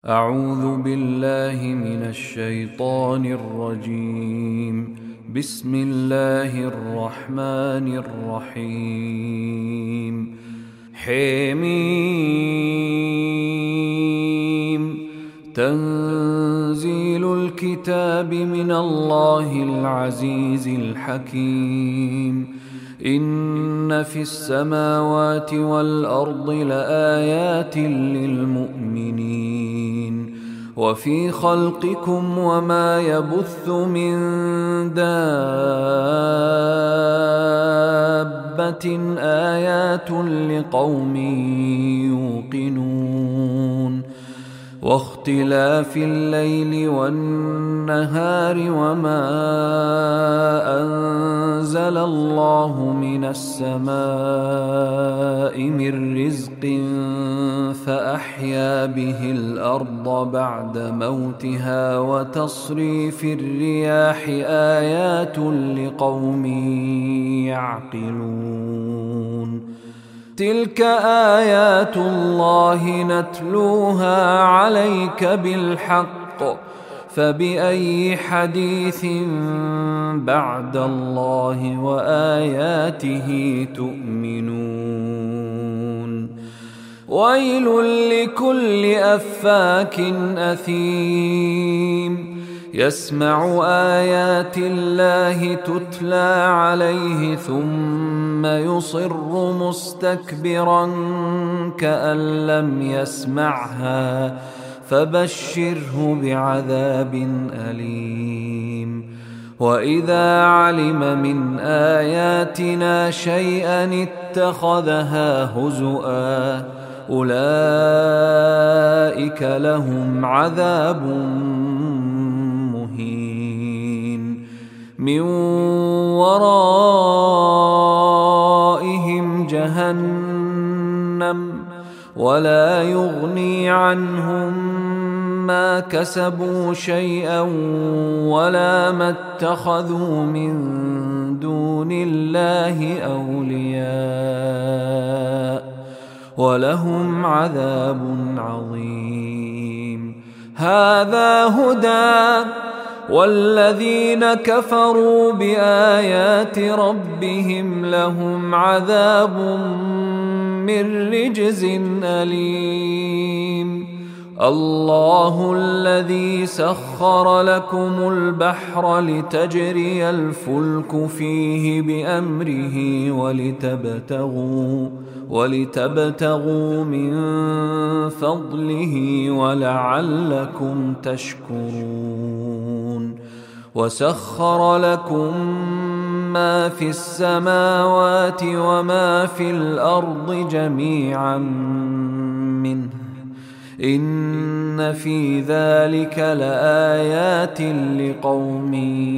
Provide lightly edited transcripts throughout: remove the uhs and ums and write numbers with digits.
أعوذ بالله من الشيطان الرجيم. بسم الله الرحمن الرحيم. حميم. تنزيل الكتاب من الله العزيز الحكيم. إن في السماوات والأرض لآيات للمؤمنين وفي خلقكم وما يبث من دابة آيات لقوم يوقنون واختلاف الليل والنهار وما أنزل الله من السماء من رزق فأحيا به الأرض بعد موتها وتصريف الرياح آيات لقوم يعقلون. تلك آيات الله نتلوها عليك بالحق فبأي حديث بعد الله وآياته تؤمنون. ويل لكل أفاك أثيم يسمع آيات الله تتلى عليه ثم يصر مستكبرا كأن لم يسمعها فبشره بعذاب أليم. وإذا علم من آياتنا شيئا اتخذها هزؤا أولئك لهم عذاب مهين من ورائهم جهنم ولا يغني عنهم ما كسبوا شيئا ولا ما اتخذوا من دون الله أولياء ولهم عذاب عظيم. هذا هدى والذين كفروا بآيات ربهم لهم عذاب من رجز أليم. الله الذي سخر لكم البحر لتجري الفلك فيه بأمره ولتبتغوا من فضله ولعلكم تشكرون. وسخر لكم ما في السماوات وما في الأرض جميعا منه إن في ذلك لآيات لقوم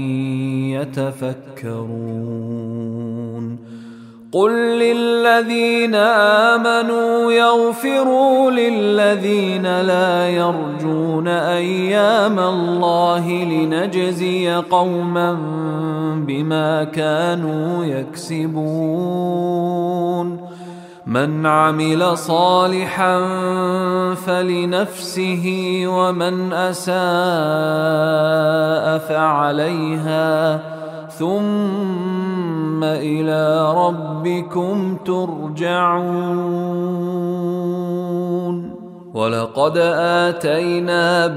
يتفكرون. قل للذين آمنوا يغفروا للذين لا يرجون أيام الله لنجزي قوما بما كانوا يكسبون. من عمل صالحا فلنفسه ومن أساء فعليها ثم إلى ربكم ترجعون. ولقد آتينا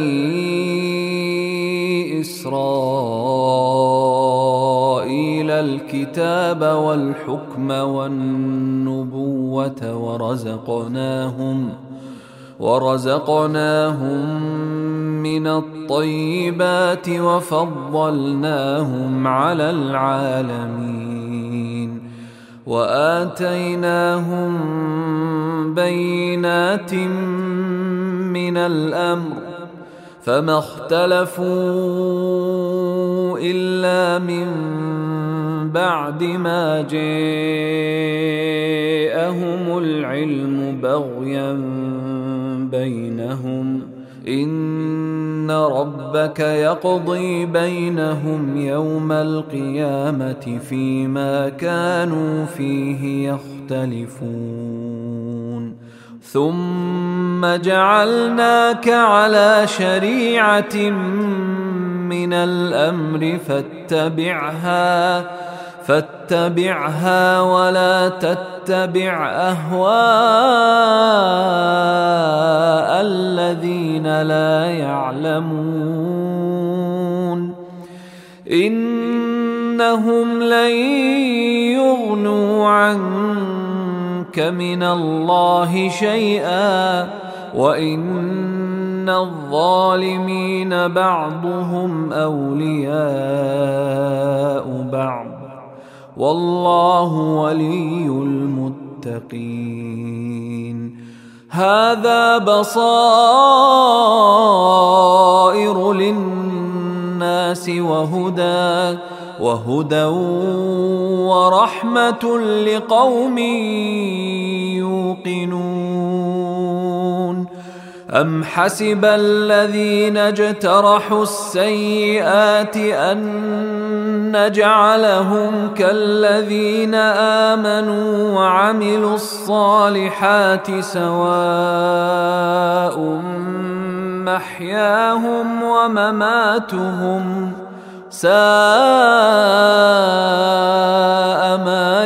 بني إسرائيل الكتاب والحكم والنبوة ورزقناهم من الطيبات وفضلناهم على العالمين وآتيناهم بينات من الأمر فما اختلفوا إلا من بعد ما جاءهم العلم بغيا بينهم إن ربك يقضي بينهم يوم القيامة فيما كانوا فيه يختلفون. ثم جعلناك على شريعة من الأمر فاتبعها ولا تتبع أهواء الذين لا يعلمون إنهم لن يغنوا عنك من الله شيئا وإن الظالمين بعضهم أولياء بعض والله ولي المتقين هذا بصائر للناس وهدى ورحمة لقوم يوقنون أم حسب الذين اجترحوا السيئات أن نجعلهم كالذين آمنوا وعملوا الصالحات سواء محياهم ومماتهم ساء ما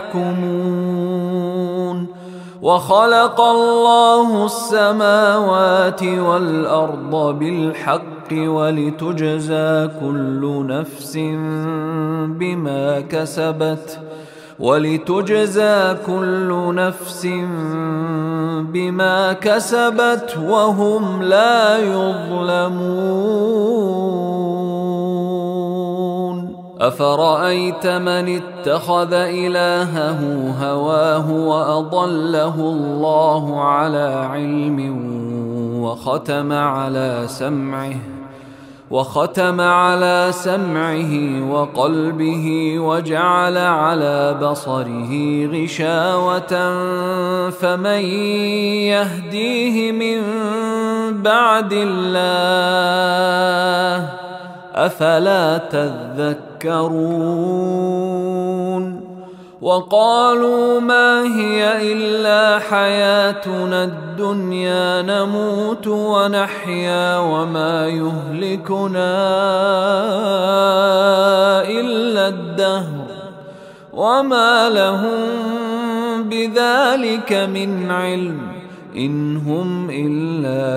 يحكمون وخلق الله السماوات والأرض بالحق ولتجزى كل نفس بما كسبت وهم لا يظلمون أفرأيت من اتخذ إلهه هواه وأضله الله على علم وختم على سمعه وقلبه وجعل على بصره غشاوة فمن يهديه من بعد الله أفلا تذكرون وقالوا ما هي إلا حياتنا الدنيا نموت ونحيا وما يهلكنا إلا الدهر وما لهم بذلك من علم إن هم إلا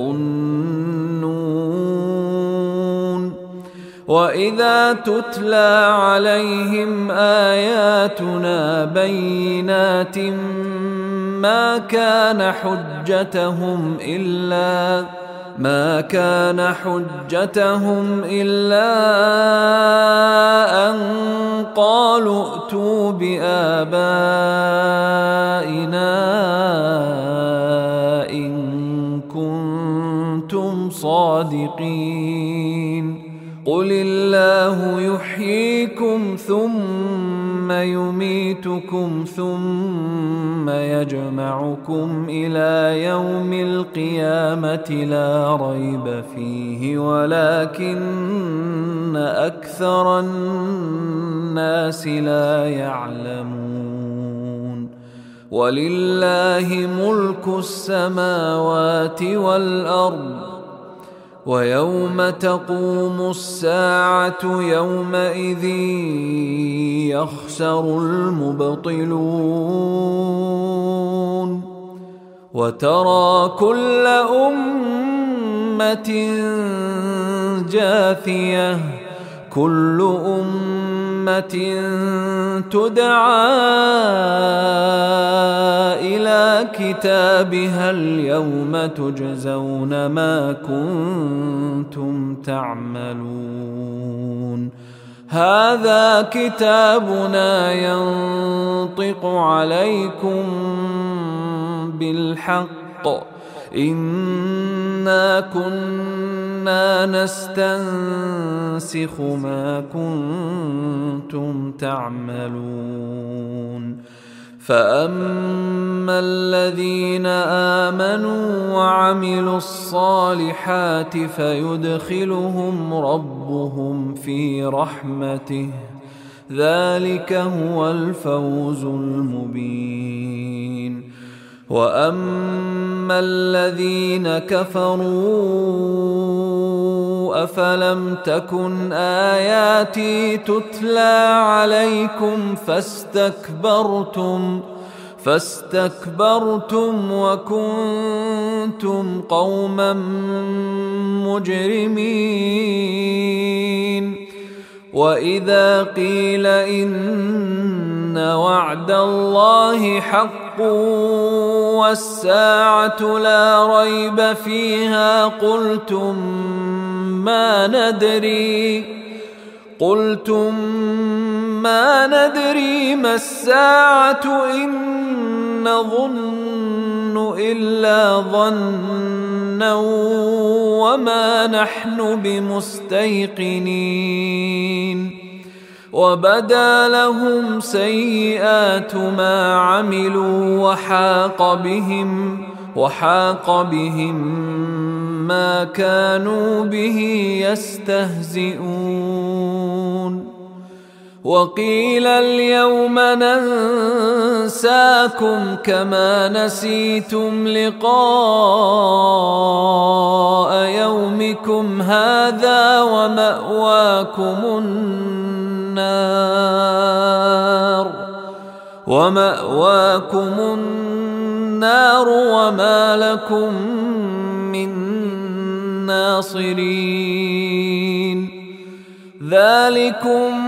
يظنون وإذا تتلى عليهم آياتنا بينات ما كان حجتهم إلا أن قالوا ائتوا بآبائنا إن كنتم صادقين قل الله يحييكم ثم يميتكم ثم يجمعكم إلى يوم القيامة لا ريب فيه ولكن أكثر الناس لا يعلمون ولله ملك السماوات والأرض ويوم تقوم الساعة يومئذ يخسر المبطلون وترى كل أمة جاثية كل أمة تدعى إلى كتابها اليوم تجزون ما كنتم تعملون هذا كتابنا ينطق عليكم بالحق إنا كنا نستنسخ ما كنتم تعملون فأما الذين آمنوا وعملوا الصالحات فيدخلهم ربهم في رحمته ذلك هو الفوز المبين وأما الذين كفروا أفلم تكن آياتي تتلى عليكم فاستكبرتم وكنتم قوما مجرمين. وإذا قيل إن وعد الله حق والساعة لا ريب فيها قلتم ما ندري ما الساعة إن نظن إلا ظنا وما نحن بمستيقنين. وبدا لهم سيئات ما عملوا وحاق بهم ما كانوا به يستهزئون. وقيل اليوم ننساكم كما نسيتم لقاء يومكم هذا ومأواكم النار وما لكم من ناصرين. ذلكم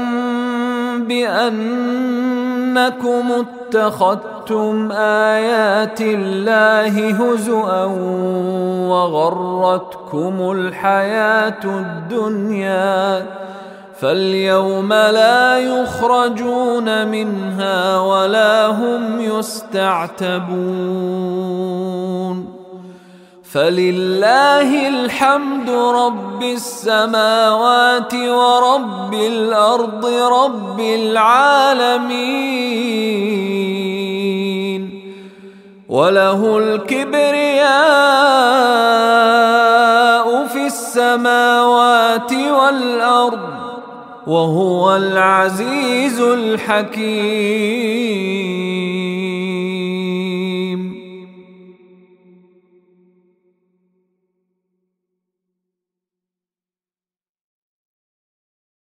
بأنكم اتخذتم آيات الله هزؤا وغرتكم الحياة الدنيا فاليوم لا يخرجون منها ولا هم يستعتبون. فلله الحمد رب السماوات ورب الأرض رب العالمين وله الكبرياء في السماوات والأرض وهو العزيز الحكيم.